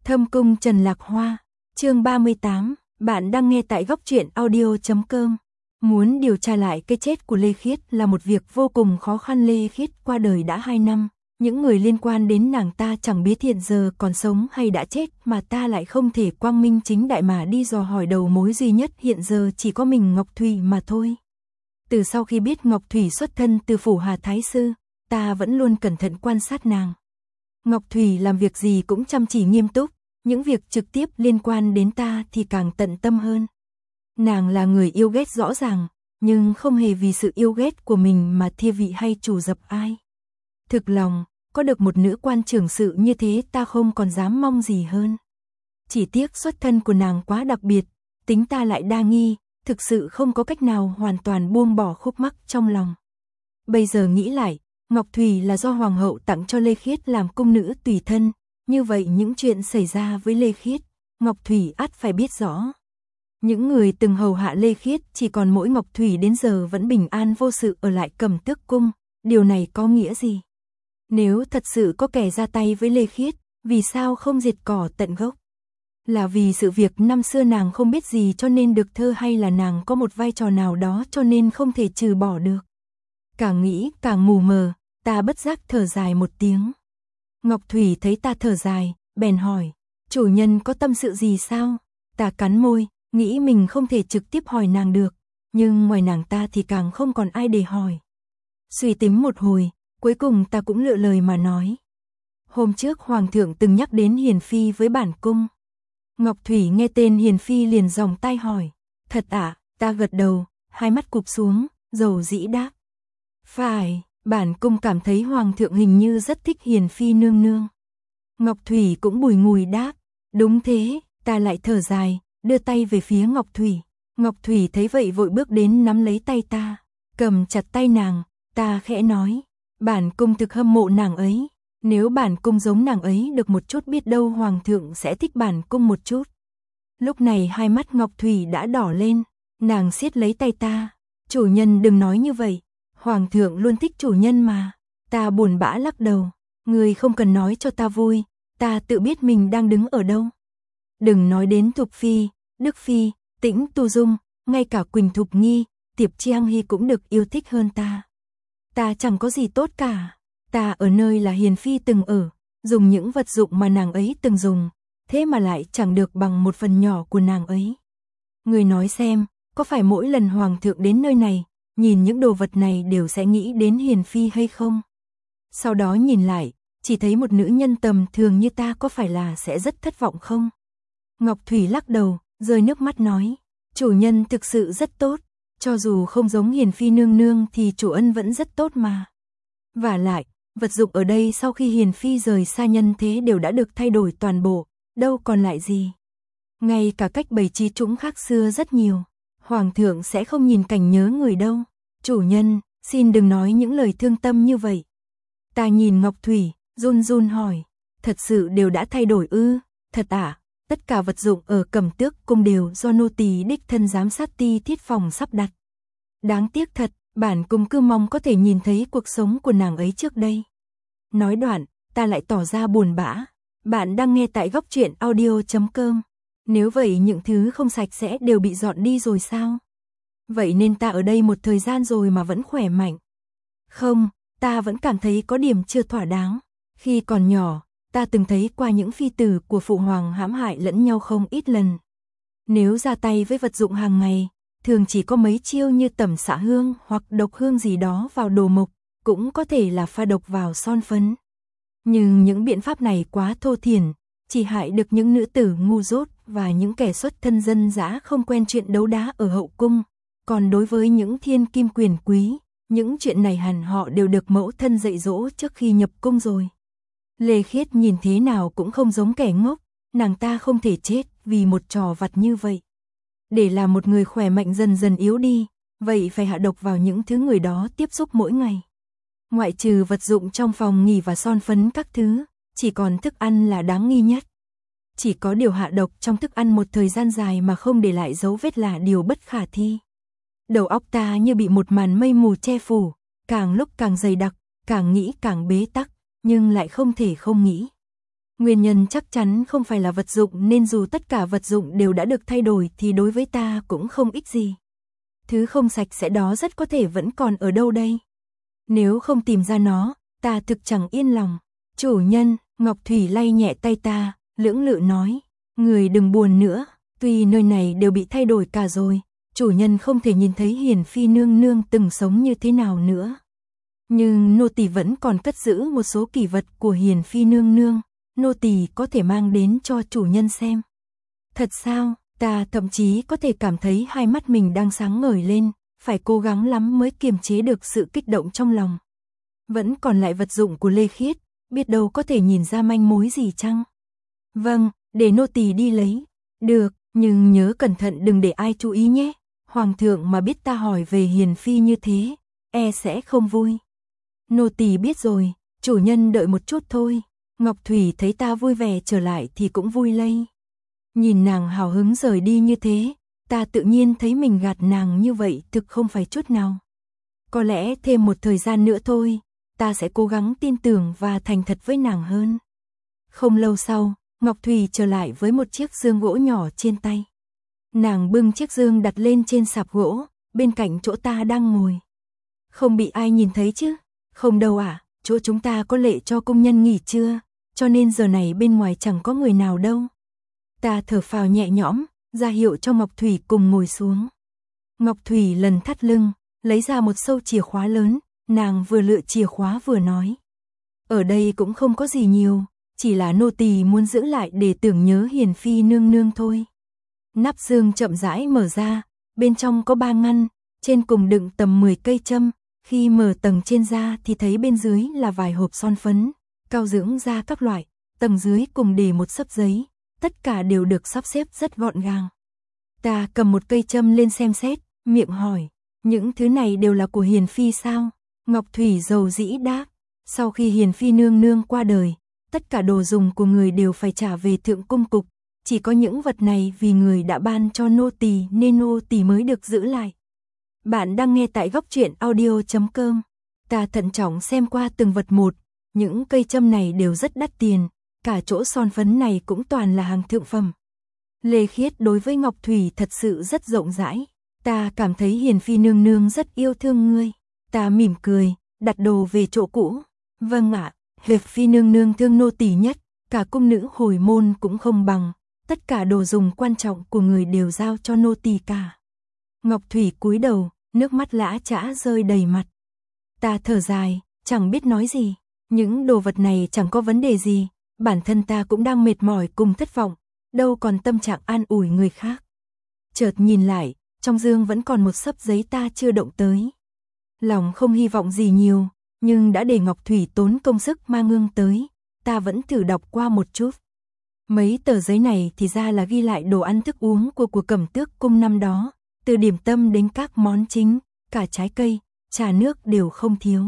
Thâm cung Trần Lạc Hoa, chương 38, bạn đang nghe tại góc truyện audio.com. Muốn điều tra lại cái chết của Lê Khiết là một việc vô cùng khó khăn. Lê Khiết qua đời đã 2 năm, những người liên quan đến nàng ta chẳng biết hiện giờ còn sống hay đã chết, mà ta lại không thể quang minh chính đại mà đi dò hỏi. Đầu mối duy nhất hiện giờ chỉ có mình Ngọc Thủy mà thôi. Từ sau khi biết Ngọc Thủy xuất thân từ phủ Hà Thái Sư, ta vẫn luôn cẩn thận quan sát nàng. Ngọc Thủy làm việc gì cũng chăm chỉ nghiêm túc, những việc trực tiếp liên quan đến ta thì càng tận tâm hơn. Nàng là người yêu ghét rõ ràng, nhưng không hề vì sự yêu ghét của mình mà thia vị hay chủ dập ai. Thực lòng, có được một nữ quan trưởng sự như thế ta không còn dám mong gì hơn. Chỉ tiếc xuất thân của nàng quá đặc biệt, tính ta lại đa nghi, thực sự không có cách nào hoàn toàn buông bỏ khúc mắc trong lòng. Bây giờ nghĩ lại, Ngọc Thủy là do Hoàng hậu tặng cho Lê Khiết làm cung nữ tùy thân, như vậy những chuyện xảy ra với Lê Khiết, Ngọc Thủy ắt phải biết rõ. Những người từng hầu hạ Lê Khiết chỉ còn mỗi Ngọc Thủy đến giờ vẫn bình an vô sự ở lại Cẩm Tước cung, điều này có nghĩa gì? Nếu thật sự có kẻ ra tay với Lê Khiết, vì sao không diệt cỏ tận gốc? Là vì sự việc năm xưa nàng không biết gì cho nên được thơ, hay là nàng có một vai trò nào đó cho nên không thể trừ bỏ được? Càng nghĩ càng mù mờ, ta bất giác thở dài một tiếng. Ngọc Thủy thấy ta thở dài, bèn hỏi, chủ nhân có tâm sự gì sao? Ta cắn môi, nghĩ mình không thể trực tiếp hỏi nàng được, nhưng ngoài nàng ta thì càng không còn ai để hỏi. Suy tính một hồi, cuối cùng ta cũng lựa lời mà nói. Hôm trước Hoàng thượng từng nhắc đến Hiền Phi với bản cung. Ngọc Thủy nghe tên Hiền Phi liền giòng tai hỏi, thật ạ? Ta gật đầu, hai mắt cụp xuống, dầu dĩ đáp. Phải, bản cung cảm thấy Hoàng thượng hình như rất thích Hiền Phi nương nương. Ngọc Thủy cũng bùi ngùi đáp, đúng thế. Ta lại thở dài, đưa tay về phía Ngọc Thủy. Ngọc Thủy thấy vậy vội bước đến nắm lấy tay ta, cầm chặt tay nàng. Ta khẽ nói, bản cung thực hâm mộ nàng ấy. Nếu bản cung giống nàng ấy được một chút, biết đâu Hoàng thượng sẽ thích bản cung một chút. Lúc này hai mắt Ngọc Thủy đã đỏ lên, nàng siết lấy tay ta. Chủ nhân đừng nói như vậy, Hoàng thượng luôn thích chủ nhân mà. Ta buồn bã lắc đầu, người không cần nói cho ta vui, ta tự biết mình đang đứng ở đâu. Đừng nói đến Thục Phi, Đức Phi, Tĩnh Tu Dung, ngay cả Quỳnh Thục Nghi, Tiệp Chiang Hy cũng được yêu thích hơn ta. Ta chẳng có gì tốt cả. Ta ở nơi là Hiền Phi từng ở, dùng những vật dụng mà nàng ấy từng dùng, thế mà lại chẳng được bằng một phần nhỏ của nàng ấy. Người nói xem, có phải mỗi lần Hoàng thượng đến nơi này, nhìn những đồ vật này đều sẽ nghĩ đến Hiền Phi hay không? Sau đó nhìn lại, chỉ thấy một nữ nhân tầm thường như ta, có phải là sẽ rất thất vọng không? Ngọc Thủy lắc đầu, rơi nước mắt nói, chủ nhân thực sự rất tốt, cho dù không giống Hiền Phi nương nương thì chủ ân vẫn rất tốt mà. Vả lại, vật dụng ở đây sau khi Hiền Phi rời xa nhân thế đều đã được thay đổi toàn bộ, đâu còn lại gì. Ngay cả cách bày trí cũng khác xưa rất nhiều, Hoàng thượng sẽ không nhìn cảnh nhớ người đâu. Chủ nhân, xin đừng nói những lời thương tâm như vậy. Ta nhìn Ngọc Thủy, run run hỏi, thật sự đều đã thay đổi ư? Thật ạ? Tất cả vật dụng ở Cẩm Tước cung đều do nô tỳ đích thân giám sát ti thiết phòng sắp đặt. Đáng tiếc thật, bản cung cứ mong có thể nhìn thấy cuộc sống của nàng ấy trước đây. Nói đoạn, ta lại tỏ ra buồn bã. Bạn đang nghe tại góc truyện audio.com. Nếu vậy những thứ không sạch sẽ đều bị dọn đi rồi sao? Vậy nên ta ở đây một thời gian rồi mà vẫn khỏe mạnh. Không, ta vẫn cảm thấy có điểm chưa thỏa đáng. Khi còn nhỏ, ta từng thấy qua những phi tử của phụ hoàng hãm hại lẫn nhau không ít lần. Nếu ra tay với vật dụng hàng ngày, thường chỉ có mấy chiêu như tẩm xạ hương hoặc độc hương gì đó vào đồ mộc, cũng có thể là pha độc vào son phấn. Nhưng những biện pháp này quá thô thiển, chỉ hại được những nữ tử ngu dốt và những kẻ xuất thân dân dã không quen chuyện đấu đá ở hậu cung. Còn đối với những thiên kim quyền quý, những chuyện này hẳn họ đều được mẫu thân dạy dỗ trước khi nhập cung rồi. Lê Khiết nhìn thế nào cũng không giống kẻ ngốc, nàng ta không thể chết vì một trò vặt như vậy. Để làm một người khỏe mạnh dần dần yếu đi, vậy phải hạ độc vào những thứ người đó tiếp xúc mỗi ngày. Ngoại trừ vật dụng trong phòng nghỉ và son phấn các thứ, chỉ còn thức ăn là đáng nghi nhất. Chỉ có điều hạ độc trong thức ăn một thời gian dài mà không để lại dấu vết là điều bất khả thi. Đầu óc ta như bị một màn mây mù che phủ, càng lúc càng dày đặc, càng nghĩ càng bế tắc, nhưng lại không thể không nghĩ. Nguyên nhân chắc chắn không phải là vật dụng, nên dù tất cả vật dụng đều đã được thay đổi thì đối với ta cũng không ích gì. Thứ không sạch sẽ đó rất có thể vẫn còn ở đâu đây. Nếu không tìm ra nó, ta thực chẳng yên lòng. Chủ nhân, Ngọc Thủy lay nhẹ tay ta, lưỡng lự nói, người đừng buồn nữa, tuy nơi này đều bị thay đổi cả rồi, chủ nhân không thể nhìn thấy Hiền Phi nương nương từng sống như thế nào nữa. Nhưng nô tỳ vẫn còn cất giữ một số kỷ vật của Hiền Phi nương nương, nô tỳ có thể mang đến cho chủ nhân xem. Thật sao? Ta thậm chí có thể cảm thấy hai mắt mình đang sáng ngời lên, phải cố gắng lắm mới kiềm chế được sự kích động trong lòng. Vẫn còn lại vật dụng của Lê Khiết, biết đâu có thể nhìn ra manh mối gì chăng? Vâng, để nô tỳ đi lấy. Được, nhưng nhớ cẩn thận đừng để ai chú ý nhé. Hoàng thượng mà biết ta hỏi về Hiền Phi như thế, sẽ không vui. Nô tỳ biết rồi, chủ nhân đợi một chút thôi. Ngọc Thủy thấy ta vui vẻ trở lại thì cũng vui lây. Nhìn nàng hào hứng rời đi như thế, ta tự nhiên thấy mình gạt nàng như vậy thực không phải chút nào. Có lẽ thêm một thời gian nữa thôi, ta sẽ cố gắng tin tưởng và thành thật với nàng hơn. Không lâu sau, Ngọc Thủy trở lại với một chiếc dương gỗ nhỏ trên tay. Nàng bưng chiếc dương đặt lên trên sạp gỗ, bên cạnh chỗ ta đang ngồi. Không bị ai nhìn thấy chứ? Không đâu ạ, chỗ chúng ta có lệ cho công nhân nghỉ trưa, cho nên giờ này bên ngoài chẳng có người nào đâu. Ta thở phào nhẹ nhõm, ra hiệu cho Ngọc Thủy cùng ngồi xuống. Ngọc Thủy lần thắt lưng, lấy ra một sâu chìa khóa lớn, nàng vừa lựa chìa khóa vừa nói. Ở đây cũng không có gì nhiều, chỉ là nô tỳ muốn giữ lại để tưởng nhớ Hiền Phi nương nương thôi. Nắp dương chậm rãi mở ra, bên trong có 3 ngăn, trên cùng đựng tầm 10 cây châm, khi mở tầng trên ra thì thấy bên dưới là vài hộp son phấn, cao dưỡng da các loại, tầng dưới cùng để một xấp giấy, tất cả đều được sắp xếp rất gọn gàng. Ta cầm một cây châm lên xem xét, miệng hỏi, những thứ này đều là của Hiền Phi sao? Ngọc Thủy dầu dĩ đáp, sau khi Hiền Phi nương nương qua đời, tất cả đồ dùng của người đều phải trả về thượng cung cục, chỉ có những vật này vì người đã ban cho nô tỳ nên nô tỳ mới được giữ lại. Bạn đang nghe tại góc truyện audio.com. Ta thận trọng xem qua từng vật một, những cây châm này đều rất đắt tiền, cả chỗ son phấn này cũng toàn là hàng thượng phẩm. Lê Khiết đối với Ngọc Thủy thật sự rất rộng rãi, ta cảm thấy Hiền Phi nương nương rất yêu thương ngươi. Ta mỉm cười, đặt đồ về chỗ cũ. Vâng ạ, Hiền Phi nương nương thương nô tỳ nhất, cả cung nữ hồi môn cũng không bằng, tất cả đồ dùng quan trọng của người đều giao cho nô tỳ cả. Ngọc Thủy cúi đầu, nước mắt lã chã rơi đầy mặt. Ta thở dài, chẳng biết nói gì, những đồ vật này chẳng có vấn đề gì, bản thân ta cũng đang mệt mỏi cùng thất vọng, đâu còn tâm trạng an ủi người khác. Chợt nhìn lại, trong dương vẫn còn một xấp giấy ta chưa động tới. Lòng không hy vọng gì nhiều, nhưng đã để Ngọc Thủy tốn công sức mang ngương tới, ta vẫn thử đọc qua một chút. Mấy tờ giấy này thì ra là ghi lại đồ ăn thức uống của Cẩm Tước cung năm đó, từ điểm tâm đến các món chính, cả trái cây, trà nước đều không thiếu.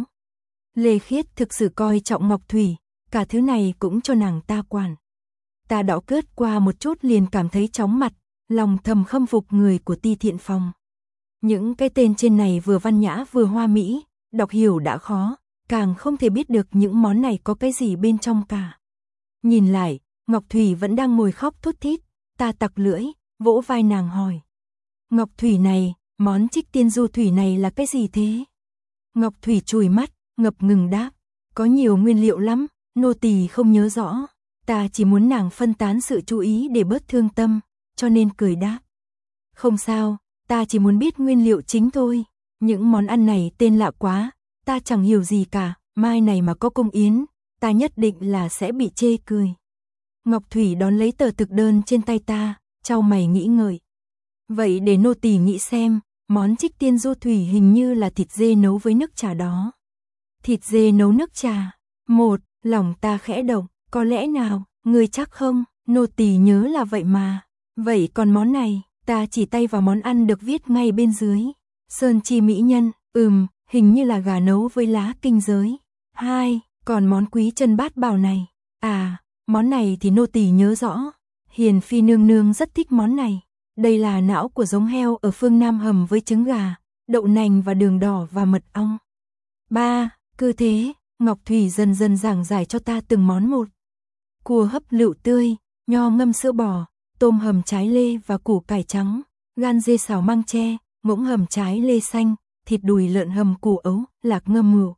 Lê Khiết thực sự coi trọng Ngọc Thủy, cả thứ này cũng cho nàng ta quản. Ta đảo cớt qua một chút liền cảm thấy chóng mặt, lòng thầm khâm phục người của Ti Thiện Phòng. Những cái tên trên này vừa văn nhã vừa hoa mỹ, đọc hiểu đã khó, càng không thể biết được những món này có cái gì bên trong cả. Nhìn lại, Ngọc Thủy vẫn đang ngồi khóc thút thít, ta tặc lưỡi, vỗ vai nàng hỏi. Ngọc Thủy này, món Trích Tiên Du Thủy này là cái gì thế? Ngọc Thủy chùi mắt, ngập ngừng đáp, có nhiều nguyên liệu lắm, nô tỳ không nhớ rõ, ta chỉ muốn nàng phân tán sự chú ý để bớt thương tâm, cho nên cười đáp. Không sao, ta chỉ muốn biết nguyên liệu chính thôi, những món ăn này tên lạ quá, ta chẳng hiểu gì cả, mai này mà có cung yến, ta nhất định là sẽ bị chê cười. Ngọc Thủy đón lấy tờ thực đơn trên tay ta, chau mày nghĩ ngợi. Vậy để nô tỳ nghĩ xem, món Trích Tiên Du Thủy hình như là thịt dê nấu với nước trà đó. Thịt dê nấu nước trà. Một, lòng ta khẽ động, có lẽ nào, ngươi chắc không, nô tỳ nhớ là vậy mà. Vậy còn món này, ta chỉ tay vào món ăn được viết ngay bên dưới. Sơn chi mỹ nhân, hình như là gà nấu với lá kinh giới. 2, còn món quý chân bát bảo này. À, món này thì nô tỳ nhớ rõ. Hiền Phi nương nương rất thích món này. Đây là não của giống heo ở phương Nam hầm với trứng gà, đậu nành và đường đỏ và mật ong. 3, cứ thế, Ngọc Thủy dần dần giảng giải cho ta từng món một. cua hấp lựu tươi, nho ngâm sữa bò, tôm hầm trái lê và củ cải trắng, gan dê xào măng tre, ngỗng hầm trái lê xanh, thịt đùi lợn hầm củ ấu, lạc ngâm mượu.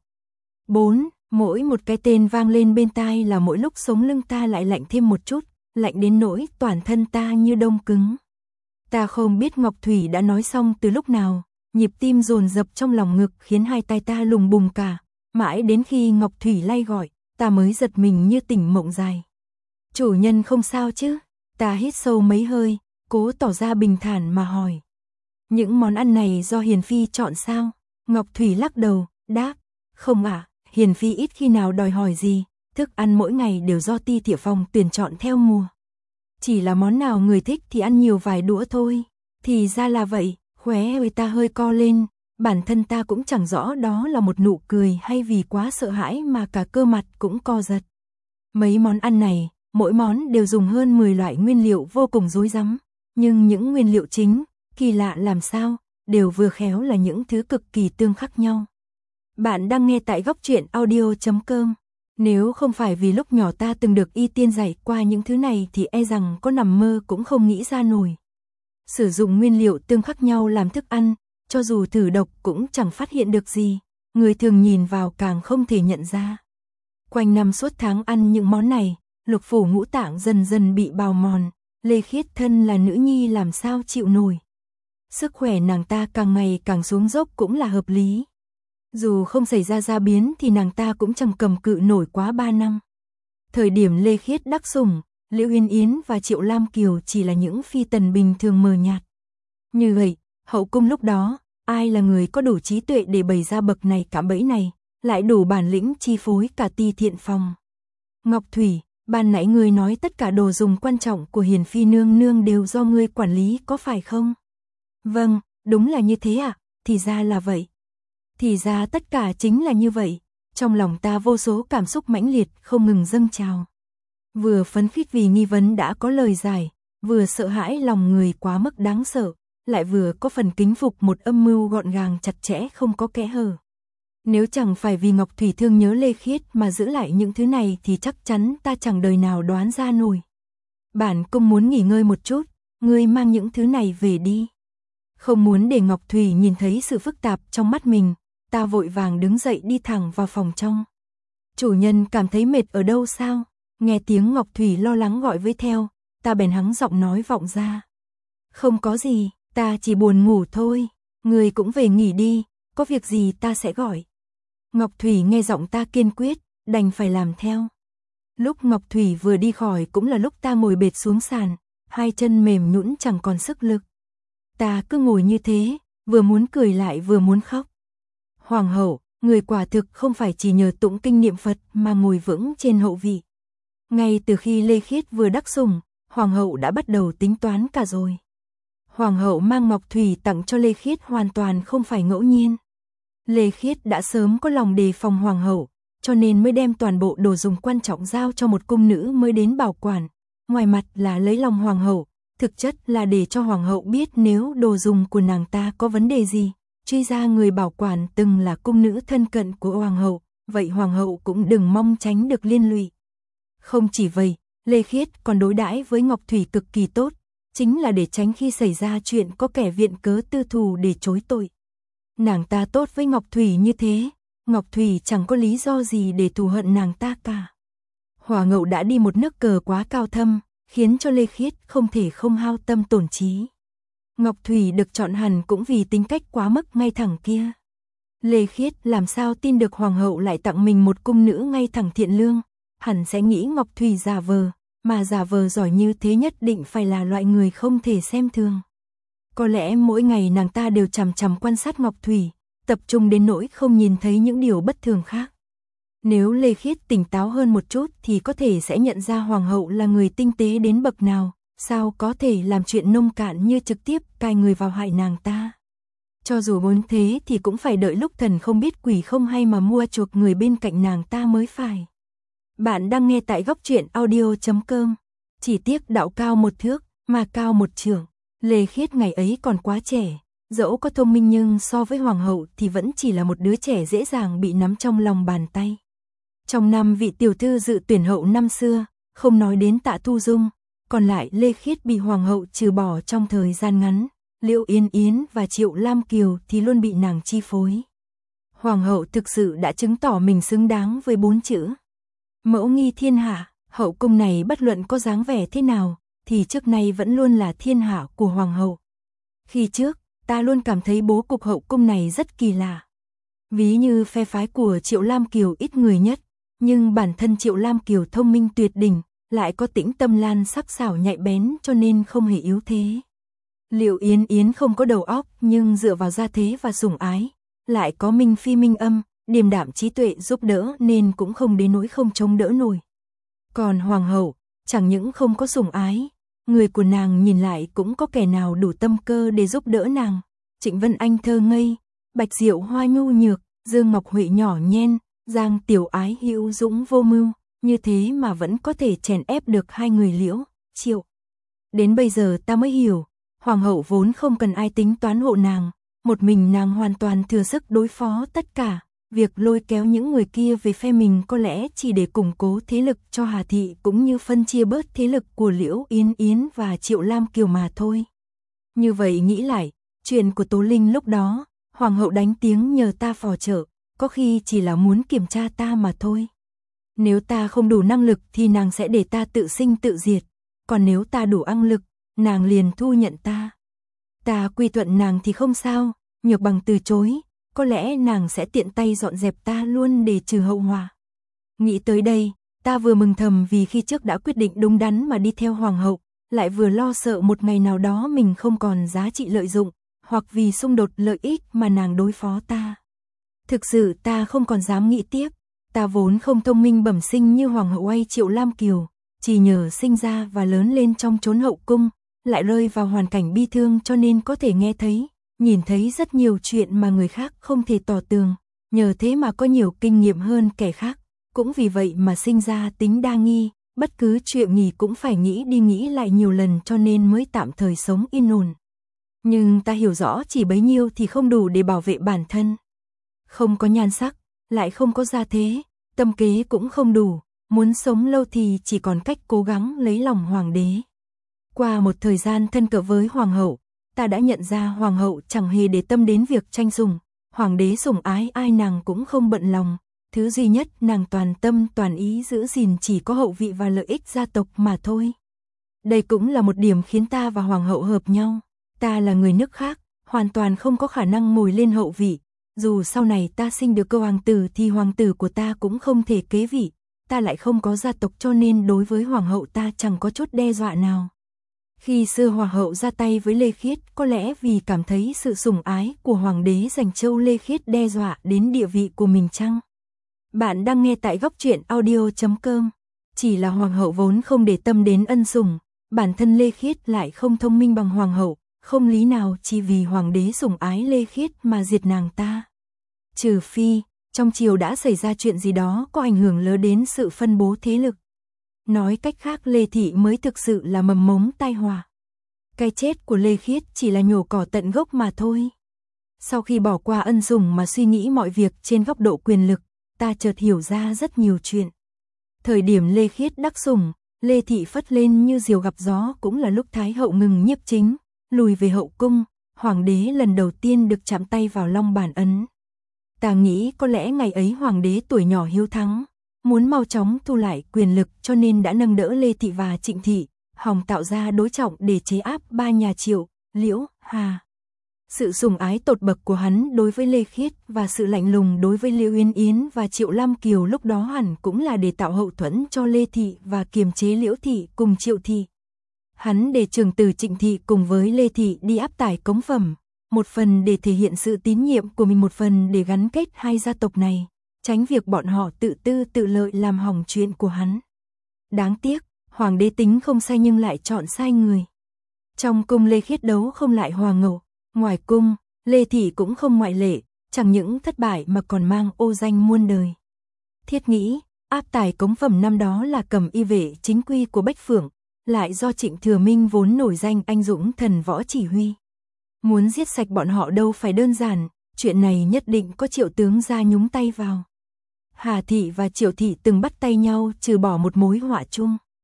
4. Mỗi một cái tên vang lên bên tai là mỗi lúc sống lưng ta lại lạnh thêm một chút, lạnh đến nỗi toàn thân ta như đông cứng. Ta không biết Ngọc Thủy đã nói xong từ lúc nào, nhịp tim dồn dập trong lòng ngực khiến hai tay ta lùng bùng cả, mãi đến khi Ngọc Thủy lay gọi, ta mới giật mình như tỉnh mộng dài. Chủ nhân không sao chứ? Ta hít sâu mấy hơi, cố tỏ ra bình thản mà hỏi. Những món ăn này do Hiền Phi chọn sao? Ngọc Thủy lắc đầu, đáp, không ạ, Hiền Phi ít khi nào đòi hỏi gì, thức ăn mỗi ngày đều do Ti Thiệu Phòng tuyển chọn theo mùa. Chỉ là món nào người thích thì ăn nhiều vài đũa thôi. Thì ra là vậy, khóe môi ta hơi co lên, bản thân ta cũng chẳng rõ đó là một nụ cười hay vì quá sợ hãi mà cả cơ mặt cũng co giật. Mấy món ăn này, mỗi món đều dùng hơn 10 loại nguyên liệu vô cùng rối rắm, nhưng những nguyên liệu chính, kỳ lạ làm sao, đều vừa khéo là những thứ cực kỳ tương khắc nhau. Bạn đang nghe tại Góc Truyện Audio.com. Nếu không phải vì lúc nhỏ ta từng được y tiên dạy qua những thứ này thì e rằng có nằm mơ cũng không nghĩ ra nổi. Sử dụng nguyên liệu tương khắc nhau làm thức ăn, cho dù thử độc cũng chẳng phát hiện được gì, người thường nhìn vào càng không thể nhận ra. Quanh năm suốt tháng ăn những món này, lục phủ ngũ tạng dần dần bị bào mòn, Lê Khiết thân là nữ nhi làm sao chịu nổi. Sức khỏe nàng ta càng ngày càng xuống dốc cũng là hợp lý. Dù không xảy ra gia biến thì nàng ta cũng chẳng cầm cự nổi quá 3 năm. Thời điểm Lê Khiết đắc sủng, Liễu Uyên Yến và Triệu Lam Kiều chỉ là những phi tần bình thường mờ nhạt. Như vậy, hậu cung lúc đó, ai là người có đủ trí tuệ để bày ra bậc này cạm bẫy này, lại đủ bản lĩnh chi phối cả Ti Thiện Phòng. Ngọc Thủy, ban nãy ngươi nói tất cả đồ dùng quan trọng của Hiền Phi nương nương đều do ngươi quản lý có phải không? Vâng, đúng là như thế ạ, thì ra là vậy. Thì ra tất cả chính là như vậy, trong lòng ta vô số cảm xúc mãnh liệt không ngừng dâng trào. Vừa phấn khích vì nghi vấn đã có lời giải, vừa sợ hãi lòng người quá mức đáng sợ, lại vừa có phần kính phục một âm mưu gọn gàng chặt chẽ không có kẽ hở. Nếu chẳng phải vì Ngọc Thủy thương nhớ Lê Khiết mà giữ lại những thứ này thì chắc chắn ta chẳng đời nào đoán ra nổi. Bản cung muốn nghỉ ngơi một chút, ngươi mang những thứ này về đi. Không muốn để Ngọc Thủy nhìn thấy sự phức tạp trong mắt mình, ta vội vàng đứng dậy đi thẳng vào phòng trong. Chủ nhân cảm thấy mệt ở đâu sao? Nghe tiếng Ngọc Thủy lo lắng gọi với theo, ta bèn hắng giọng nói vọng ra. Không có gì, ta chỉ buồn ngủ thôi, người cũng về nghỉ đi, có việc gì ta sẽ gọi. Ngọc Thủy nghe giọng ta kiên quyết, đành phải làm theo. Lúc Ngọc Thủy vừa đi khỏi cũng là lúc ta ngồi bệt xuống sàn, hai chân mềm nhũn chẳng còn sức lực. Ta cứ ngồi như thế, vừa muốn cười lại vừa muốn khóc. Hoàng hậu, người quả thực không phải chỉ nhờ tụng kinh niệm Phật mà ngồi vững trên hậu vị. Ngay từ khi Lê Khiết vừa đắc sủng, Hoàng hậu đã bắt đầu tính toán cả rồi. Hoàng hậu mang Ngọc Thủy tặng cho Lê Khiết hoàn toàn không phải ngẫu nhiên. Lê Khiết đã sớm có lòng đề phòng Hoàng hậu, cho nên mới đem toàn bộ đồ dùng quan trọng giao cho một cung nữ mới đến bảo quản. Ngoài mặt là lấy lòng Hoàng hậu, thực chất là để cho Hoàng hậu biết nếu đồ dùng của nàng ta có vấn đề gì. Truy ra người bảo quản từng là cung nữ thân cận của Hoàng hậu, vậy Hoàng hậu cũng đừng mong tránh được liên lụy. Không chỉ vậy, Lê Khiết còn đối đãi với Ngọc Thủy cực kỳ tốt, chính là để tránh khi xảy ra chuyện có kẻ viện cớ tư thù để chối tội. Nàng ta tốt với Ngọc Thủy như thế, Ngọc Thủy chẳng có lý do gì để thù hận nàng ta cả. Hoàng hậu đã đi một nước cờ quá cao thâm, khiến cho Lê Khiết không thể không hao tâm tổn trí. Ngọc Thủy được chọn hẳn cũng vì tính cách quá mức ngay thẳng kia. Lê Khiết làm sao tin được Hoàng hậu lại tặng mình một cung nữ ngay thẳng thiện lương, hẳn sẽ nghĩ Ngọc Thủy giả vờ, mà giả vờ giỏi như thế nhất định phải là loại người không thể xem thường. Có lẽ mỗi ngày nàng ta đều chằm chằm quan sát Ngọc Thủy, tập trung đến nỗi không nhìn thấy những điều bất thường khác. Nếu Lê Khiết tỉnh táo hơn một chút thì có thể sẽ nhận ra Hoàng hậu là người tinh tế đến bậc nào, sao có thể làm chuyện nông cạn như trực tiếp cài người vào hại nàng ta. Cho dù muốn thế thì cũng phải đợi lúc thần không biết quỷ không hay mà mua chuộc người bên cạnh nàng ta mới phải. Bạn đang nghe tại Góc Truyện Audio.com. Chỉ tiếc đạo cao một thước, mà cao một trượng. Lê Khiết ngày ấy còn quá trẻ, dẫu có thông minh nhưng so với Hoàng hậu thì vẫn chỉ là một đứa trẻ dễ dàng bị nắm trong lòng bàn tay. Trong năm vị tiểu thư dự tuyển hậu năm xưa, Không nói đến Tạ Thu Dung, còn lại Lê Khiết bị hoàng hậu trừ bỏ trong thời gian ngắn, Liễu Yên Yến và Triệu Lam Kiều thì luôn bị nàng chi phối. Hoàng hậu thực sự đã chứng tỏ mình xứng đáng với 4 chữ mẫu nghi thiên hạ. Hậu cung này bất luận có dáng vẻ thế nào, thì trước nay vẫn luôn là thiên hạ của hoàng hậu. Khi trước, ta luôn cảm thấy bố cục hậu cung này rất kỳ lạ. Ví như phe phái của Triệu Lam Kiều ít người nhất, nhưng bản thân Triệu Lam Kiều thông minh tuyệt đỉnh, lại có tĩnh tâm lan sắc sảo nhạy bén cho nên không hề yếu thế. Liễu Yên Yến không có đầu óc nhưng dựa vào gia thế và sủng ái, lại có minh phi minh âm, điềm đạm trí tuệ giúp đỡ nên cũng không đến nỗi không chống đỡ nổi. Còn hoàng hậu, chẳng những không có sủng ái, người của nàng nhìn lại cũng có kẻ nào đủ tâm cơ để giúp đỡ nàng. Trịnh Vân Anh thơ ngây, Bạch Diệu Hoa nhu nhược, Dương Ngọc Huệ nhỏ nhen, Giang Tiểu Ái hữu dũng vô mưu, như thế mà vẫn có thể chèn ép được hai người Liễu, Triệu. Đến bây giờ ta mới hiểu, hoàng hậu vốn không cần ai tính toán hộ nàng, một mình nàng hoàn toàn thừa sức đối phó tất cả. Việc lôi kéo những người kia về phe mình có lẽ chỉ để củng cố thế lực cho Hà Thị cũng như phân chia bớt thế lực của Liễu Yên Yến và Triệu Lam Kiều mà thôi. Như vậy nghĩ lại, chuyện của Tố Linh lúc đó, hoàng hậu đánh tiếng nhờ ta phò trợ, có khi chỉ là muốn kiểm tra ta mà thôi. Nếu ta không đủ năng lực thì nàng sẽ để ta tự sinh tự diệt, còn nếu ta đủ năng lực, nàng liền thu nhận ta. Ta quy thuận nàng thì không sao, nhược bằng từ chối, có lẽ nàng sẽ tiện tay dọn dẹp ta luôn để trừ hậu họa. Nghĩ tới đây, ta vừa mừng thầm vì khi trước đã quyết định đúng đắn mà đi theo hoàng hậu, lại vừa lo sợ một ngày nào đó mình không còn giá trị lợi dụng, hoặc vì xung đột lợi ích mà nàng đối phó ta. Thực sự ta không còn dám nghĩ tiếp, ta vốn không thông minh bẩm sinh như hoàng hậu hay Triệu Lam Kiều, chỉ nhờ sinh ra và lớn lên trong chốn hậu cung, lại rơi vào hoàn cảnh bi thương cho nên có thể nghe thấy, nhìn thấy rất nhiều chuyện mà người khác không thể tỏ tường, nhờ thế mà có nhiều kinh nghiệm hơn kẻ khác, cũng vì vậy mà sinh ra tính đa nghi, bất cứ chuyện gì cũng phải nghĩ đi nghĩ lại nhiều lần cho nên mới tạm thời sống yên ổn. Nhưng ta hiểu rõ chỉ bấy nhiêu thì không đủ để bảo vệ bản thân. Không có nhan sắc, lại không có gia thế, tâm kế cũng không đủ, muốn sống lâu thì chỉ còn cách cố gắng lấy lòng hoàng đế. Qua một thời gian thân cận với hoàng hậu, ta đã nhận ra hoàng hậu chẳng hề để tâm đến việc tranh sủng, hoàng đế sủng ái ai nàng cũng không bận lòng, thứ duy nhất nàng toàn tâm toàn ý giữ gìn chỉ có hậu vị và lợi ích gia tộc mà thôi. Đây cũng là một điểm khiến ta và hoàng hậu hợp nhau, ta là người nước khác, hoàn toàn không có khả năng ngồi lên hậu vị, dù sau này ta sinh được cơ hoàng tử thì hoàng tử của ta cũng không thể kế vị, ta lại không có gia tộc cho nên đối với hoàng hậu ta chẳng có chút đe dọa nào. Khi xưa hoàng hậu ra tay với Lê Khiết có lẽ vì cảm thấy sự sủng ái của hoàng đế dành châu Lê Khiết đe dọa đến địa vị của mình chăng? Bạn đang nghe tại góc truyện audio.com. Chỉ là hoàng hậu vốn không để tâm đến ân sủng, bản thân Lê Khiết lại không thông minh bằng hoàng hậu, không lý nào chỉ vì hoàng đế sủng ái Lê Khiết mà diệt nàng ta. Trừ phi, trong triều đã xảy ra chuyện gì đó có ảnh hưởng lớn đến sự phân bố thế lực. Nói cách khác Lê Thị mới thực sự là mầm mống tai họa. Cái chết của Lê Khiết chỉ là nhổ cỏ tận gốc mà thôi. Sau khi bỏ qua ân sủng mà suy nghĩ mọi việc trên góc độ quyền lực, ta chợt hiểu ra rất nhiều chuyện. Thời điểm Lê Khiết đắc sủng, Lê Thị phất lên như diều gặp gió cũng là lúc Thái hậu ngừng nhiếp chính, lùi về hậu cung, hoàng đế lần đầu tiên được chạm tay vào long bản ấn. Ta nghĩ có lẽ ngày ấy hoàng đế tuổi nhỏ hiếu thắng, muốn mau chóng thu lại quyền lực cho nên đã nâng đỡ Lê Thị và Trịnh Thị, hòng tạo ra đối trọng để chế áp ba nhà Triệu, Liễu, Hà. Sự sủng ái tột bậc của hắn đối với Lê Khiết và sự lạnh lùng đối với Liễu Yên Yến và Triệu Lam Kiều lúc đó hẳn cũng là để tạo hậu thuẫn cho Lê Thị và kiềm chế Liễu Thị cùng Triệu Thị. Hắn để trường tử Trịnh Thị cùng với Lê Thị đi áp tải cống phẩm, một phần để thể hiện sự tín nhiệm của mình, một phần để gắn kết hai gia tộc này, tránh việc bọn họ tự tư tự lợi làm hỏng chuyện của hắn. Đáng tiếc, hoàng đế tính không sai nhưng lại chọn sai người. Trong cung Lê Khiết đấu không lại hoàng hậu, ngoài cung, Lê Thị cũng không ngoại lệ, chẳng những thất bại mà còn mang ô danh muôn đời. Thiết nghĩ, áp tải cống phẩm năm đó là cầm y vệ chính quy của Bách Phượng, lại do Trịnh Thừa Minh vốn nổi danh anh dũng thần võ chỉ huy. Muốn giết sạch bọn họ đâu phải đơn giản, chuyện này nhất định có Triệu tướng ra nhúng tay vào. Hà Thị và Triệu Thị từng bắt tay nhau trừ bỏ một mối họa chung.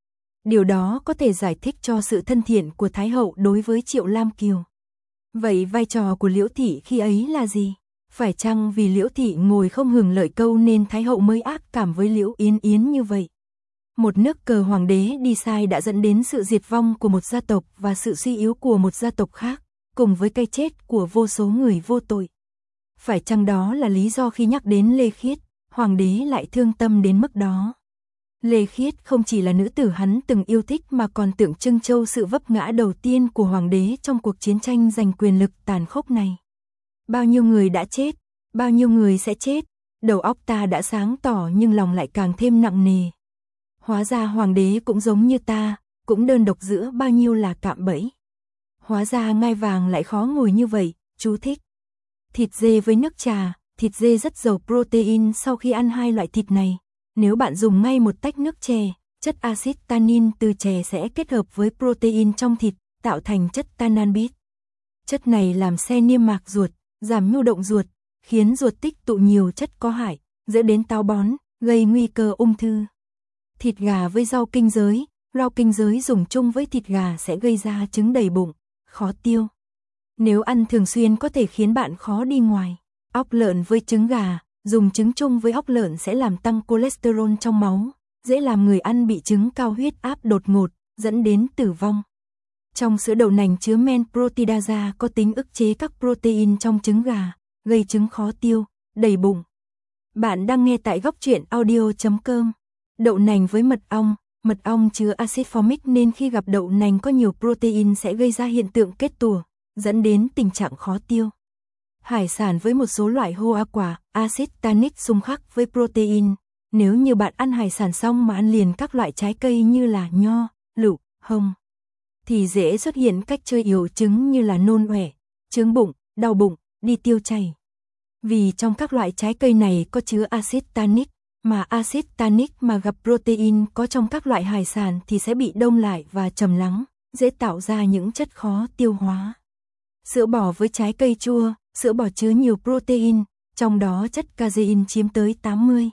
Điều đó có thể giải thích cho sự thân thiện của Thái hậu đối với Triệu Lam Kiều. Vậy vai trò của Liễu Thị khi ấy là gì? Phải chăng vì Liễu Thị ngồi không hưởng lợi câu nên Thái hậu mới ác cảm với Liễu Yến Yến như vậy? Một nước cờ hoàng đế đi sai đã dẫn đến sự diệt vong của một gia tộc và sự suy yếu của một gia tộc khác, cùng với cái chết của vô số người vô tội. Phải chăng đó là lý do khi nhắc đến Lê Khiết, hoàng đế lại thương tâm đến mức đó? Lê Khiết không chỉ là nữ tử hắn từng yêu thích mà còn tượng trưng châu sự vấp ngã đầu tiên của hoàng đế trong cuộc chiến tranh giành quyền lực tàn khốc này. Bao nhiêu người đã chết, bao nhiêu người sẽ chết, đầu óc ta đã sáng tỏ nhưng lòng lại càng thêm nặng nề. Hóa ra hoàng đế cũng giống như ta, cũng đơn độc giữa bao nhiêu là cạm bẫy. Hóa ra ngai vàng lại khó ngồi như vậy. Chú thích. Thịt dê với nước trà. Thịt dê rất giàu protein. Sau khi ăn hai loại thịt này, nếu bạn dùng ngay một tách nước chè, chất axit tannin từ chè sẽ kết hợp với protein trong thịt, tạo thành chất tananbit. Chất này làm xe niêm mạc ruột, giảm nhu động ruột, khiến ruột tích tụ nhiều chất có hại, dẫn đến táo bón, gây nguy cơ ung thư. Thịt gà với rau kinh giới. Rau kinh giới dùng chung với thịt gà sẽ gây ra chứng đầy bụng, khó tiêu. Nếu ăn thường xuyên có thể khiến bạn khó đi ngoài. Óc lợn với trứng gà, dùng trứng chung với óc lợn sẽ làm tăng cholesterol trong máu, dễ làm người ăn bị chứng cao huyết áp đột ngột, dẫn đến tử vong. Trong sữa đậu nành chứa men proteidase có tính ức chế các protein trong trứng gà, gây chứng khó tiêu, đầy bụng. Bạn đang nghe tại Góc Truyện Audio.com. Đậu nành với mật ong chứa axit formic nên khi gặp đậu nành có nhiều protein sẽ gây ra hiện tượng kết tủa, dẫn đến tình trạng khó tiêu. Hải sản với một số loại hoa quả, axit tannic xung khắc với protein. Nếu như bạn ăn hải sản xong mà ăn liền các loại trái cây như là nho, lựu, hồng, thì dễ xuất hiện cách chơi yếu chứng như là nôn ọe, chướng bụng, đau bụng, đi tiêu chảy. Vì trong các loại trái cây này có chứa axit tannic, mà axit tannic mà gặp protein có trong các loại hải sản thì sẽ bị đông lại và trầm lắng, dễ tạo ra những chất khó tiêu hóa. Sữa bò với trái cây chua, sữa bò chứa nhiều protein, trong đó chất casein chiếm tới 80.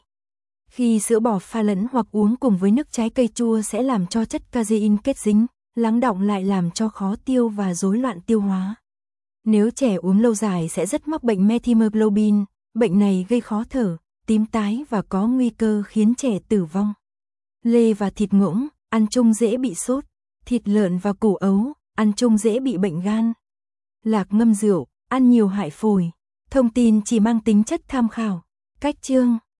Khi sữa bò pha lẫn hoặc uống cùng với nước trái cây chua sẽ làm cho chất casein kết dính, lắng đọng lại làm cho khó tiêu và rối loạn tiêu hóa. Nếu trẻ uống lâu dài sẽ rất mắc bệnh methemoglobin, bệnh này gây khó thở, tím tái và có nguy cơ khiến trẻ tử vong. Lê và thịt ngỗng, ăn chung dễ bị sốt. Thịt lợn và củ ấu, ăn chung dễ bị bệnh gan. Lạc ngâm rượu, ăn nhiều hại phổi. Thông tin chỉ mang tính chất tham khảo. Cách chương